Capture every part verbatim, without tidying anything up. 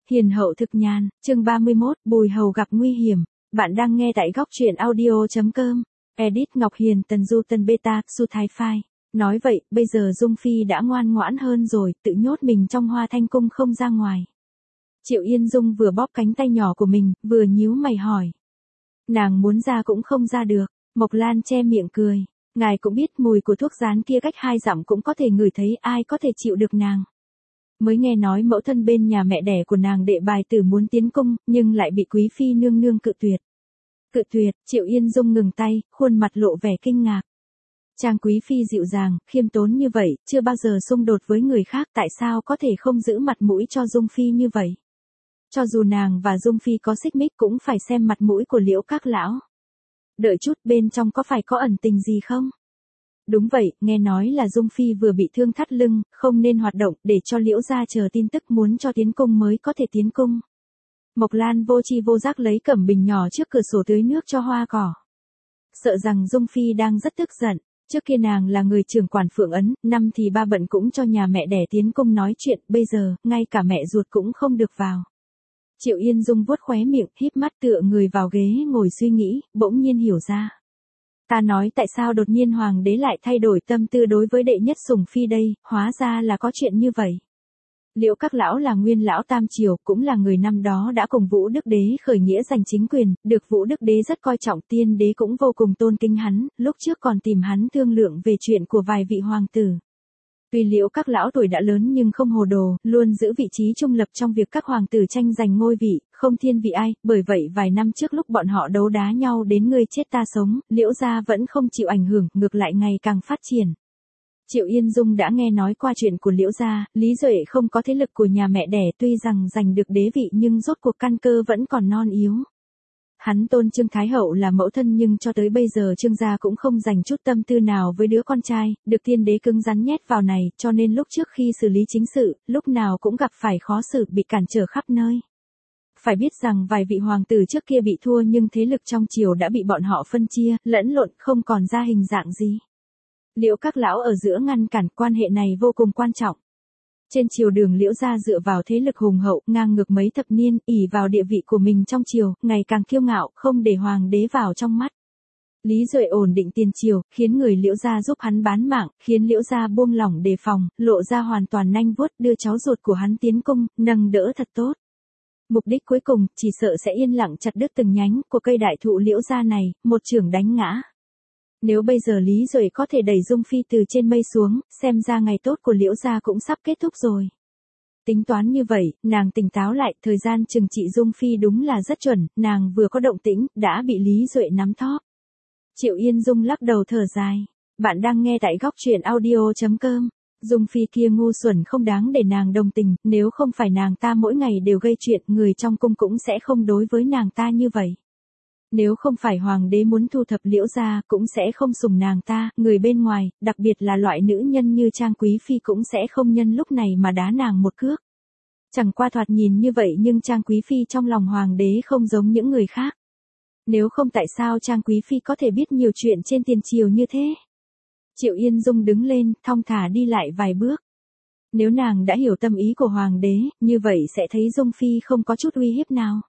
Hiền hậu thực nhàn, chương ba mươi mốt, Bùi Hầu gặp nguy hiểm. Bạn đang nghe tại góc truyện audio chấm com. Edit Ngọc Hiền Tần Du Tần Beta, Su Thái Phai. Nói vậy, bây giờ Dung Phi đã ngoan ngoãn hơn rồi, tự nhốt mình trong Hoa Thanh Cung không ra ngoài. Triệu Yên Dung vừa bóp cánh tay nhỏ của mình, vừa nhíu mày hỏi. Nàng muốn ra cũng không ra được. Mộc Lan che miệng cười. Ngài cũng biết mùi của thuốc rán kia cách hai dặm cũng có thể ngửi thấy, ai có thể chịu được nàng. Mới nghe nói mẫu thân bên nhà mẹ đẻ của nàng đệ bài tử muốn tiến cung, nhưng lại bị quý phi nương nương cự tuyệt. Cự tuyệt, Triệu Yên Dung ngừng tay, khuôn mặt lộ vẻ kinh ngạc. Trang quý phi dịu dàng, khiêm tốn như vậy, chưa bao giờ xung đột với người khác, tại sao có thể không giữ mặt mũi cho Dung Phi như vậy? Cho dù nàng và Dung Phi có xích mích cũng phải xem mặt mũi của Liễu các lão. Đợi chút, bên trong có phải có ẩn tình gì không? Đúng vậy, nghe nói là Dung Phi vừa bị thương thắt lưng, không nên hoạt động, để cho Liễu gia chờ tin tức muốn cho tiến cung mới có thể tiến cung. Mộc Lan vô chi vô giác lấy cẩm bình nhỏ trước cửa sổ tưới nước cho hoa cỏ. Sợ rằng Dung Phi đang rất tức giận, trước kia nàng là người trưởng quản Phượng Ấn, năm thì ba bận cũng cho nhà mẹ đẻ tiến cung nói chuyện, bây giờ, ngay cả mẹ ruột cũng không được vào. Triệu Yên Dung vuốt khóe miệng, híp mắt tựa người vào ghế ngồi suy nghĩ, bỗng nhiên hiểu ra. Ta nói tại sao đột nhiên hoàng đế lại thay đổi tâm tư đối với đệ nhất sủng phi đây, hóa ra là có chuyện như vậy. Liễu các lão là nguyên lão tam triều, cũng là người năm đó đã cùng Vũ Đức Đế khởi nghĩa giành chính quyền, được Vũ Đức Đế rất coi trọng, tiên đế cũng vô cùng tôn kính hắn, lúc trước còn tìm hắn thương lượng về chuyện của vài vị hoàng tử. Tuy Liễu các lão tuổi đã lớn nhưng không hồ đồ, luôn giữ vị trí trung lập trong việc các hoàng tử tranh giành ngôi vị, không thiên vị ai, bởi vậy vài năm trước lúc bọn họ đấu đá nhau đến ngươi chết ta sống, Liễu gia vẫn không chịu ảnh hưởng, ngược lại ngày càng phát triển. Triệu Yên Dung đã nghe nói qua chuyện của Liễu gia, Lý Duệ không có thế lực của nhà mẹ đẻ, tuy rằng giành được đế vị nhưng rốt cuộc căn cơ vẫn còn non yếu. Hắn tôn Trương Thái Hậu là mẫu thân nhưng cho tới bây giờ Trương gia cũng không dành chút tâm tư nào với đứa con trai, được tiên đế cứng rắn nhét vào này, cho nên lúc trước khi xử lý chính sự, lúc nào cũng gặp phải khó xử, bị cản trở khắp nơi. Phải biết rằng vài vị hoàng tử trước kia bị thua nhưng thế lực trong triều đã bị bọn họ phân chia, lẫn lộn, không còn ra hình dạng gì. Liễu các lão ở giữa ngăn cản, quan hệ này vô cùng quan trọng. Trên triều đường Liễu gia dựa vào thế lực hùng hậu, ngang ngược mấy thập niên, ỷ vào địa vị của mình trong triều, ngày càng kiêu ngạo, không để hoàng đế vào trong mắt. Lý Duệ ổn định tiền triều, khiến người Liễu gia giúp hắn bán mạng, khiến Liễu gia buông lỏng đề phòng, lộ ra hoàn toàn nanh vuốt, đưa cháu ruột của hắn tiến cung, nâng đỡ thật tốt. Mục đích cuối cùng, chỉ sợ sẽ yên lặng chặt đứt từng nhánh của cây đại thụ Liễu gia này, một chưởng đánh ngã. Nếu bây giờ Lý Duệ có thể đẩy Dung Phi từ trên mây xuống, xem ra ngày tốt của Liễu gia cũng sắp kết thúc rồi. Tính toán như vậy, nàng tỉnh táo lại, thời gian trừng trị Dung Phi đúng là rất chuẩn, nàng vừa có động tĩnh, đã bị Lý Duệ nắm thóp. Triệu Yên Dung lắc đầu thở dài. Bạn đang nghe tại góc truyện audio chấm com. Dung Phi kia ngu xuẩn không đáng để nàng đồng tình, nếu không phải nàng ta mỗi ngày đều gây chuyện, người trong cung cũng sẽ không đối với nàng ta như vậy. Nếu không phải hoàng đế muốn thu thập Liễu gia, cũng sẽ không sủng nàng ta, người bên ngoài, đặc biệt là loại nữ nhân như Trang Quý Phi cũng sẽ không nhân lúc này mà đá nàng một cước. Chẳng qua thoạt nhìn như vậy nhưng Trang Quý Phi trong lòng hoàng đế không giống những người khác. Nếu không tại sao Trang Quý Phi có thể biết nhiều chuyện trên tiền triều như thế? Triệu Yên Dung đứng lên, thong thả đi lại vài bước. Nếu nàng đã hiểu tâm ý của hoàng đế, như vậy sẽ thấy Dung Phi không có chút uy hiếp nào.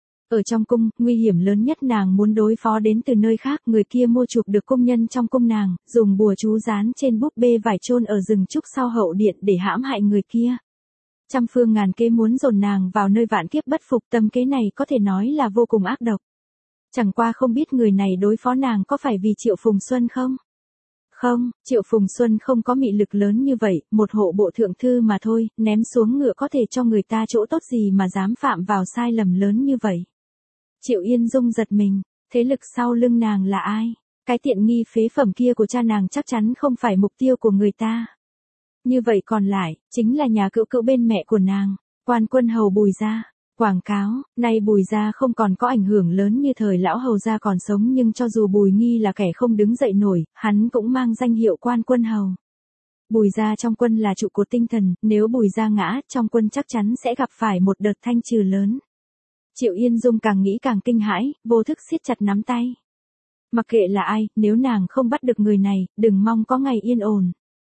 Ở trong cung, nguy hiểm lớn nhất nàng muốn đối phó đến từ nơi khác, người kia mua chuộc được cung nhân trong cung nàng, dùng bùa chú dán trên búp bê vải chôn ở rừng trúc sau hậu điện để hãm hại người kia. Trăm phương ngàn kế muốn dồn nàng vào nơi vạn kiếp bất phục, tâm kế này có thể nói là vô cùng ác độc. Chẳng qua không biết người này đối phó nàng có phải vì Triệu Phùng Xuân không? Không, Triệu Phùng Xuân không có mị lực lớn như vậy, một hộ bộ thượng thư mà thôi, ném xuống ngựa có thể cho người ta chỗ tốt gì mà dám phạm vào sai lầm lớn như vậy. Triệu Yên Dung giật mình, thế lực sau lưng nàng là ai? Cái tiện nghi phế phẩm kia của cha nàng chắc chắn không phải mục tiêu của người ta. Như vậy còn lại, chính là nhà cữu cữu bên mẹ của nàng, Quan Quân Hầu Bùi gia. Quảng cáo, nay Bùi gia không còn có ảnh hưởng lớn như thời lão hầu gia còn sống nhưng cho dù Bùi Nghi là kẻ không đứng dậy nổi, hắn cũng mang danh hiệu Quan Quân Hầu. Bùi gia trong quân là trụ cột tinh thần, nếu Bùi gia ngã, trong quân chắc chắn sẽ gặp phải một đợt thanh trừ lớn. Triệu Yên Dung càng nghĩ càng kinh hãi, vô thức siết chặt nắm tay. Mặc kệ là ai, nếu nàng không bắt được người này, đừng mong có ngày yên ổn.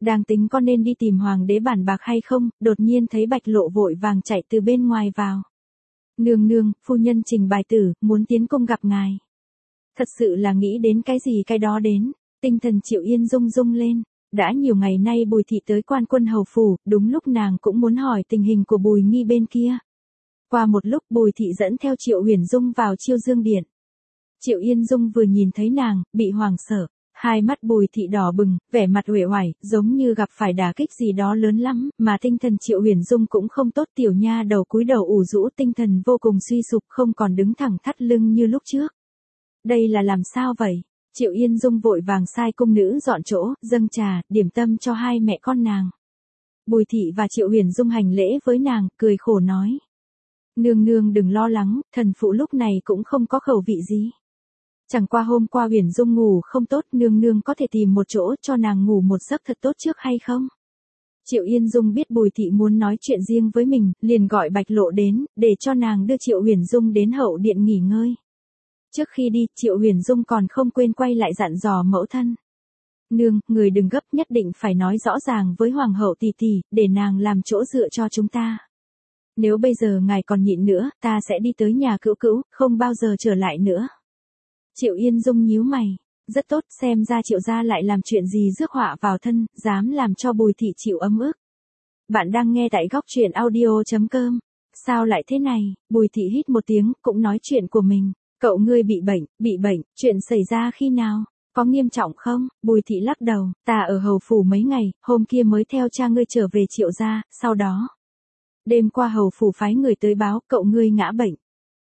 Đang tính có nên đi tìm hoàng đế bản bạc hay không, đột nhiên thấy Bạch Lộ vội vàng chạy từ bên ngoài vào. Nương nương, phu nhân trình bài tử, muốn tiến cung gặp ngài. Thật sự là nghĩ đến cái gì cái đó đến, tinh thần Triệu Yên rung rung lên. Đã nhiều ngày nay Bùi thị tới Quan Quân hầu phủ, đúng lúc nàng cũng muốn hỏi tình hình của Bùi Nghi bên kia. Qua một lúc Bùi thị dẫn theo Triệu Huyền Dung vào Chiêu Dương điện. Triệu Yên Dung vừa nhìn thấy nàng, bị hoảng sợ, hai mắt Bùi thị đỏ bừng, vẻ mặt uể oải, giống như gặp phải đả kích gì đó lớn lắm, mà tinh thần Triệu Huyền Dung cũng không tốt, tiểu nha đầu cúi đầu ủ rũ, tinh thần vô cùng suy sụp, không còn đứng thẳng thắt lưng như lúc trước. Đây là làm sao vậy? Triệu Yên Dung vội vàng sai cung nữ dọn chỗ, dâng trà, điểm tâm cho hai mẹ con nàng. Bùi thị và Triệu Huyền Dung hành lễ với nàng, cười khổ nói. Nương nương đừng lo lắng, thần phụ lúc này cũng không có khẩu vị gì. Chẳng qua hôm qua Huyền Dung ngủ không tốt, nương nương có thể tìm một chỗ cho nàng ngủ một giấc thật tốt trước hay không? Triệu Yên Dung biết Bùi thị muốn nói chuyện riêng với mình, liền gọi Bạch Lộ đến, để cho nàng đưa Triệu Huyền Dung đến hậu điện nghỉ ngơi. Trước khi đi, Triệu Huyền Dung còn không quên quay lại dặn dò mẫu thân. Nương, người đừng gấp, nhất định phải nói rõ ràng với hoàng hậu tỷ tỷ, để nàng làm chỗ dựa cho chúng ta. Nếu bây giờ ngài còn nhịn nữa, ta sẽ đi tới nhà cữu cữu, không bao giờ trở lại nữa. Triệu Yên Dung nhíu mày, rất tốt, xem ra Triệu gia lại làm chuyện gì rước họa vào thân, dám làm cho Bùi thị chịu ấm ức. Bạn đang nghe tại góc truyện audio chấm com. Sao lại thế này? Bùi thị hít một tiếng, cũng nói chuyện của mình. Cậu ngươi bị bệnh, bị bệnh, chuyện xảy ra khi nào? Có nghiêm trọng không? Bùi thị lắc đầu, ta ở hầu phủ mấy ngày, hôm kia mới theo cha ngươi trở về Triệu gia, sau đó. Đêm qua hầu phủ phái người tới báo, cậu ngươi ngã bệnh.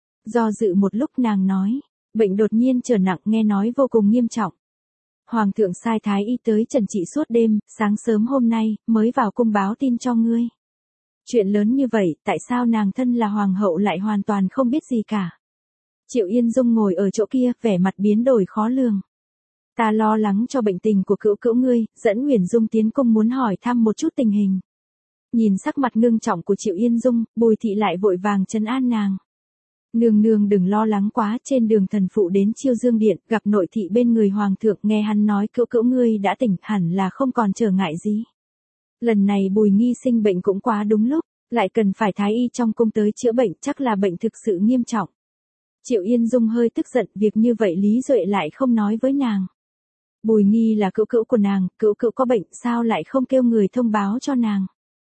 Do dự một lúc nàng nói, bệnh đột nhiên trở nặng, nghe nói vô cùng nghiêm trọng. Hoàng thượng sai thái y tới trần trị suốt đêm, sáng sớm hôm nay, mới vào cung báo tin cho ngươi. Chuyện lớn như vậy, tại sao nàng thân là hoàng hậu lại hoàn toàn không biết gì cả? Triệu Yên Dung ngồi ở chỗ kia, vẻ mặt biến đổi khó lường. Ta lo lắng cho bệnh tình của cữu cữu ngươi, dẫn Huyền Dung tiến cung muốn hỏi thăm một chút tình hình. Nhìn sắc mặt ngưng trọng của Triệu Yên Dung, Bùi thị lại vội vàng trấn an nàng. Nương nương đừng lo lắng quá, trên đường thần phụ đến Chiêu Dương điện, gặp nội thị bên người hoàng thượng, nghe hắn nói cữu cữu ngươi đã tỉnh, hẳn là không còn trở ngại gì. Lần này Bùi Nghi sinh bệnh cũng quá đúng lúc, lại cần phải thái y trong cung tới chữa bệnh, chắc là bệnh thực sự nghiêm trọng. Triệu Yên Dung hơi tức giận, việc như vậy Lý Duệ lại không nói với nàng. Bùi Nghi là cữu cữu của nàng, cữu cữu có bệnh, sao lại không kêu người thông báo cho nàng?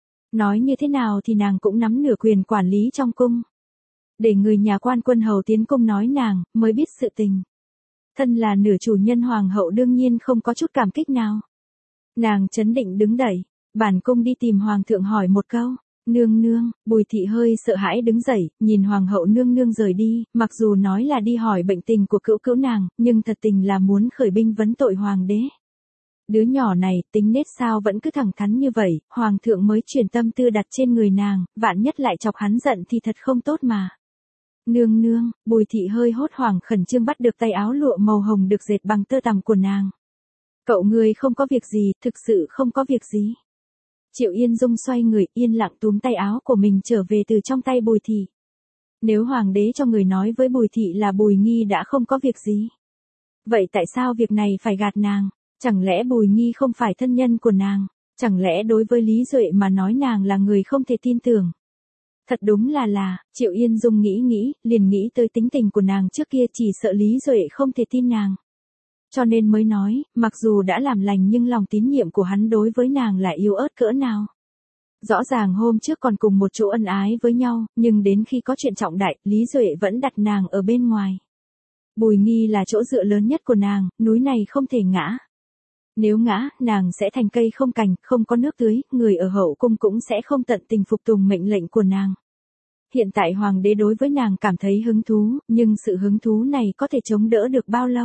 Nói như thế nào thì nàng cũng nắm nửa quyền quản lý trong cung. Để người nhà Quan Quân hầu tiến cung nói nàng, mới biết sự tình. Thân là nửa chủ nhân hoàng hậu đương nhiên không có chút cảm kích nào. Nàng trấn định đứng dậy, bản cung đi tìm hoàng thượng hỏi một câu. Nương nương, Bùi thị hơi sợ hãi đứng dậy, nhìn hoàng hậu nương nương rời đi, mặc dù nói là đi hỏi bệnh tình của cữu cữu nàng, nhưng thật tình là muốn khởi binh vấn tội hoàng đế. Đứa nhỏ này, tính nết sao vẫn cứ thẳng thắn như vậy, hoàng thượng mới chuyển tâm tư đặt trên người nàng, vạn nhất lại chọc hắn giận thì thật không tốt mà. Nương nương, Bùi thị hơi hốt hoảng khẩn trương bắt được tay áo lụa màu hồng được dệt bằng tơ tằm của nàng. Cậu ngươi không có việc gì, thực sự không có việc gì. Triệu Yên Dung xoay người, yên lặng túm tay áo của mình trở về từ trong tay Bùi thị. Nếu hoàng đế cho người nói với Bùi thị là Bùi Nghi đã không có việc gì, vậy tại sao việc này phải gạt nàng? Chẳng lẽ Bùi Nghi không phải thân nhân của nàng? Chẳng lẽ đối với Lý Duệ mà nói nàng là người không thể tin tưởng? Thật đúng là là, Triệu Yên Dung nghĩ nghĩ, liền nghĩ tới tính tình của nàng trước kia, chỉ sợ Lý Duệ không thể tin nàng. Cho nên mới nói, mặc dù đã làm lành nhưng lòng tín nhiệm của hắn đối với nàng lại yếu ớt cỡ nào. Rõ ràng hôm trước còn cùng một chỗ ân ái với nhau, nhưng đến khi có chuyện trọng đại, Lý Duệ vẫn đặt nàng ở bên ngoài. Bùi Nghi là chỗ dựa lớn nhất của nàng, núi này không thể ngã. Nếu ngã, nàng sẽ thành cây không cành, không có nước tưới, người ở hậu cung cũng sẽ không tận tình phục tùng mệnh lệnh của nàng. Hiện tại hoàng đế đối với nàng cảm thấy hứng thú, nhưng sự hứng thú này có thể chống đỡ được bao lâu?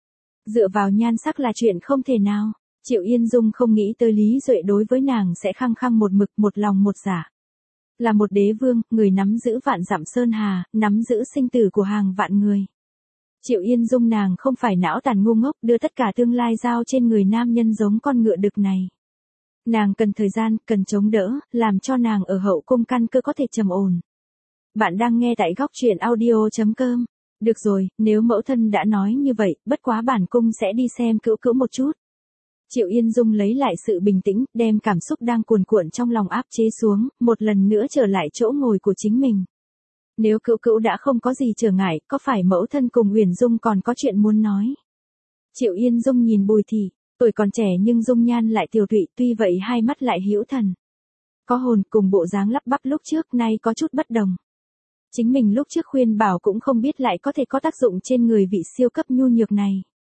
Dựa vào nhan sắc là chuyện không thể nào. Triệu Yên Dung không nghĩ tới Lý Duệ đối với nàng sẽ khăng khăng một mực, một lòng một dạ. Là một đế vương, người nắm giữ vạn dặm sơn hà, nắm giữ sinh tử của hàng vạn người. Triệu Yên Dung nàng không phải não tàn ngu ngốc, đưa tất cả tương lai giao trên người nam nhân giống con ngựa đực này. Nàng cần thời gian, cần chống đỡ, làm cho nàng ở hậu cung căn cơ có thể trầm ổn. Bạn đang nghe tại góc truyện audio chấm com. Được rồi, nếu mẫu thân đã nói như vậy, bất quá bản cung sẽ đi xem cữu cữu một chút. Triệu Yên Dung lấy lại sự bình tĩnh, đem cảm xúc đang cuồn cuộn trong lòng áp chế xuống, một lần nữa trở lại chỗ ngồi của chính mình. Nếu Cữu Cữu đã không có gì trở ngại, có phải mẫu thân cùng Uyển Dung còn có chuyện muốn nói? Triệu Yên Dung nhìn Bùi Thị, tuổi còn trẻ nhưng dung nhan lại tiều tụy, tuy vậy hai mắt lại hữu thần. Có hồn, cùng bộ dáng lắp bắp lúc trước nay có chút bất đồng. Chính mình lúc trước khuyên bảo cũng không biết lại có thể có tác dụng trên người vị siêu cấp nhu nhược này.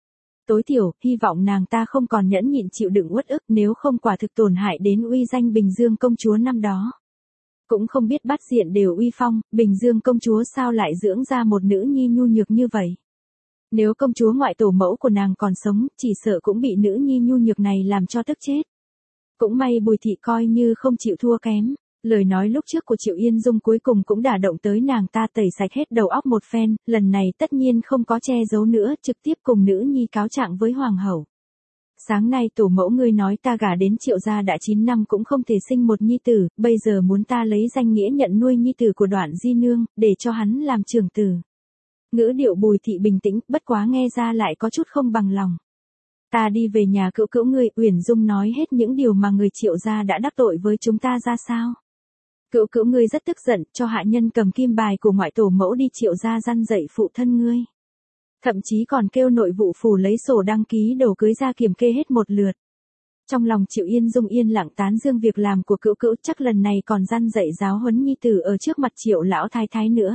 Tối thiểu, hy vọng nàng ta không còn nhẫn nhịn chịu đựng uất ức, nếu không quả thực tổn hại đến uy danh Bình Dương công chúa năm đó. Cũng không biết bát diện đều uy phong, Bình Dương công chúa sao lại dưỡng ra một nữ nhi nhu nhược như vậy. Nếu công chúa ngoại tổ mẫu của nàng còn sống, chỉ sợ cũng bị nữ nhi nhu nhược này làm cho tức chết. Cũng may Bùi Thị coi như không chịu thua kém. Lời nói lúc trước của Triệu Yên Dung cuối cùng cũng đả động tới nàng ta, tẩy sạch hết đầu óc một phen, lần này tất nhiên không có che giấu nữa, trực tiếp cùng nữ nhi cáo trạng với hoàng hậu. Sáng nay tổ mẫu ngươi nói ta gả đến Triệu gia đã chín năm cũng không thể sinh một nhi tử, bây giờ muốn ta lấy danh nghĩa nhận nuôi nhi tử của Đoạn Di Nương, để cho hắn làm trưởng tử. Ngữ điệu Bùi Thị bình tĩnh, bất quá nghe ra lại có chút không bằng lòng. Ta đi về nhà Cữu Cữu ngươi, Uyển Dung nói hết những điều mà người Triệu gia đã đắc tội với chúng ta ra sao. Cữu Cữu ngươi rất tức giận, cho hạ nhân cầm kim bài của ngoại tổ mẫu đi Triệu gia răn dạy phụ thân ngươi. Thậm chí còn kêu nội vụ phủ lấy sổ đăng ký đồ cưới ra kiểm kê hết một lượt. Trong lòng Triệu Yên Dung yên lặng tán dương việc làm của Cữu Cữu, chắc lần này còn răn dạy giáo huấn nhi tử ở trước mặt Triệu lão thái thái nữa.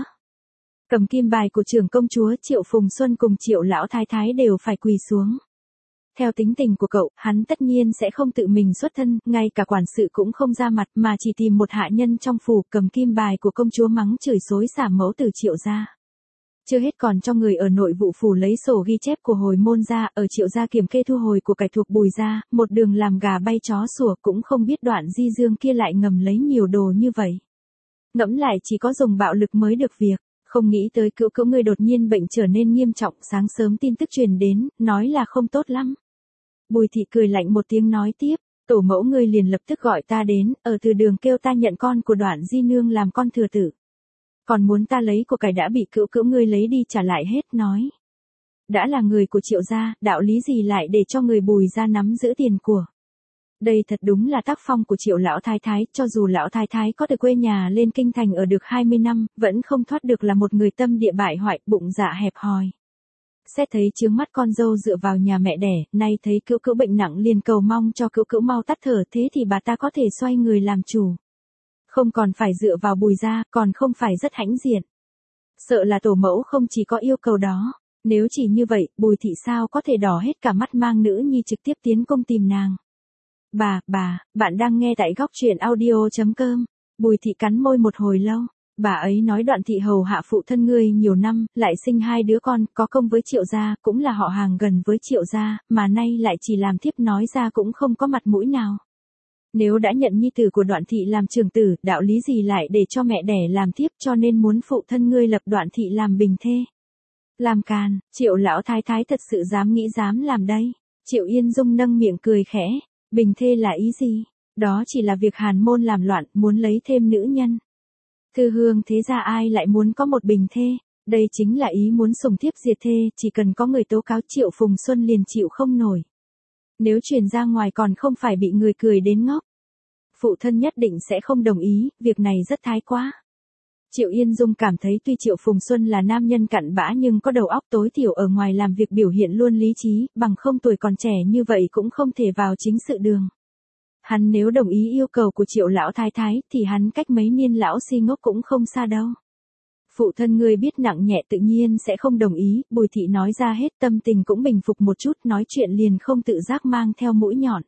Cầm kim bài của trưởng công chúa, Triệu Phùng Xuân cùng Triệu lão thái thái đều phải quỳ xuống. Theo tính tình của cậu, hắn tất nhiên sẽ không tự mình xuất thân, ngay cả quản sự cũng không ra mặt mà chỉ tìm một hạ nhân trong phủ cầm kim bài của công chúa mắng chửi xối xả mẫu tử Triệu gia. Chưa hết còn cho người ở nội vụ phủ lấy sổ ghi chép của hồi môn gia, ở Triệu gia kiểm kê thu hồi của cải thuộc Bùi gia, một đường làm gà bay chó sủa, cũng không biết Đoạn Di Dương kia lại ngầm lấy nhiều đồ như vậy. Ngẫm lại chỉ có dùng bạo lực mới được việc. Không nghĩ tới Cữu Cữu ngươi đột nhiên bệnh trở nên nghiêm trọng, sáng sớm tin tức truyền đến, nói là không tốt lắm. Bùi Thị cười lạnh một tiếng nói tiếp, tổ mẫu ngươi liền lập tức gọi ta đến, ở từ đường kêu ta nhận con của Đoạn Di Nương làm con thừa tử. Còn muốn ta lấy của cải đã bị Cữu Cữu ngươi lấy đi trả lại hết, nói. Đã là người của Triệu gia, đạo lý gì lại để cho người Bùi gia nắm giữ tiền của. Đây thật đúng là tác phong của Triệu lão thái thái, cho dù lão thái thái có từ quê nhà lên kinh thành ở được hai mươi năm, vẫn không thoát được là một người tâm địa bại hoại, bụng dạ hẹp hòi. Xét thấy chướng mắt con dâu dựa vào nhà mẹ đẻ, nay thấy Cữu Cữu bệnh nặng liền cầu mong cho Cữu Cữu mau tắt thở, thế thì bà ta có thể xoay người làm chủ. Không còn phải dựa vào Bùi gia, còn không phải rất hãnh diện. Sợ là tổ mẫu không chỉ có yêu cầu đó, nếu chỉ như vậy, Bùi Thị sao có thể đỏ hết cả mắt mang nữ nhi trực tiếp tiến công tìm nàng. Bà, bà, bạn đang nghe tại góc truyện audio chấm com. Bùi Thị cắn môi một hồi lâu. Bà ấy nói Đoạn thị hầu hạ phụ thân ngươi nhiều năm, lại sinh hai đứa con, có công với Triệu gia, cũng là họ hàng gần với Triệu gia, mà nay lại chỉ làm thiếp nói ra cũng không có mặt mũi nào. Nếu đã nhận nhi tử của Đoạn thị làm trưởng tử, đạo lý gì lại để cho mẹ đẻ làm thiếp, cho nên muốn phụ thân ngươi lập Đoạn thị làm bình thê. Làm càn, Triệu lão thái thái thật sự dám nghĩ dám làm đây. Triệu Yên Dung nâng miệng cười khẽ, bình thê là ý gì? Đó chỉ là việc hàn môn làm loạn, muốn lấy thêm nữ nhân. Thư hương thế ra ai lại muốn có một bình thê, đây chính là ý muốn sủng thiếp diệt thê, chỉ cần có người tố cáo Triệu Phùng Xuân liền chịu không nổi. Nếu truyền ra ngoài còn không phải bị người cười đến ngốc. Phụ thân nhất định sẽ không đồng ý, việc này rất thái quá. Triệu Yên Dung cảm thấy tuy Triệu Phùng Xuân là nam nhân cặn bã nhưng có đầu óc tối thiểu ở ngoài làm việc biểu hiện luôn lý trí, bằng không tuổi còn trẻ như vậy cũng không thể vào chính sự đường. Hắn nếu đồng ý yêu cầu của Triệu lão thái thái thì hắn cách mấy niên lão si ngốc cũng không xa đâu. Phụ thân ngươi biết nặng nhẹ tự nhiên sẽ không đồng ý, Bùi Thị nói ra hết, tâm tình cũng bình phục một chút, nói chuyện liền không tự giác mang theo mũi nhọn.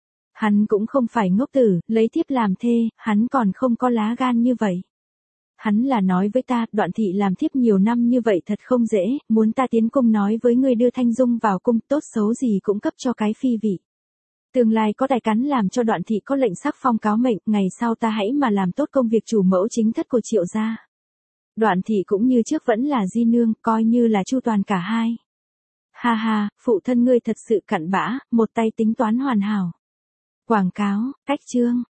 Hắn cũng không phải ngốc tử, lấy thiếp làm thê, hắn còn không có lá gan như vậy. Hắn là nói với ta, Đoạn thị làm thiếp nhiều năm như vậy thật không dễ, muốn ta tiến cung nói với ngươi đưa Thanh Dung vào cung, tốt xấu gì cũng cấp cho cái phi vị. Tương lai có tài cán làm cho Đoạn thị có lệnh sắc phong cáo mệnh, ngày sau ta hãy mà làm tốt công việc chủ mẫu chính thất của Triệu gia. Đoạn thị cũng như trước vẫn là di nương, coi như là chu toàn cả hai. Ha ha, phụ thân ngươi thật sự cặn bã, một tay tính toán hoàn hảo. Quảng cáo, cách chương.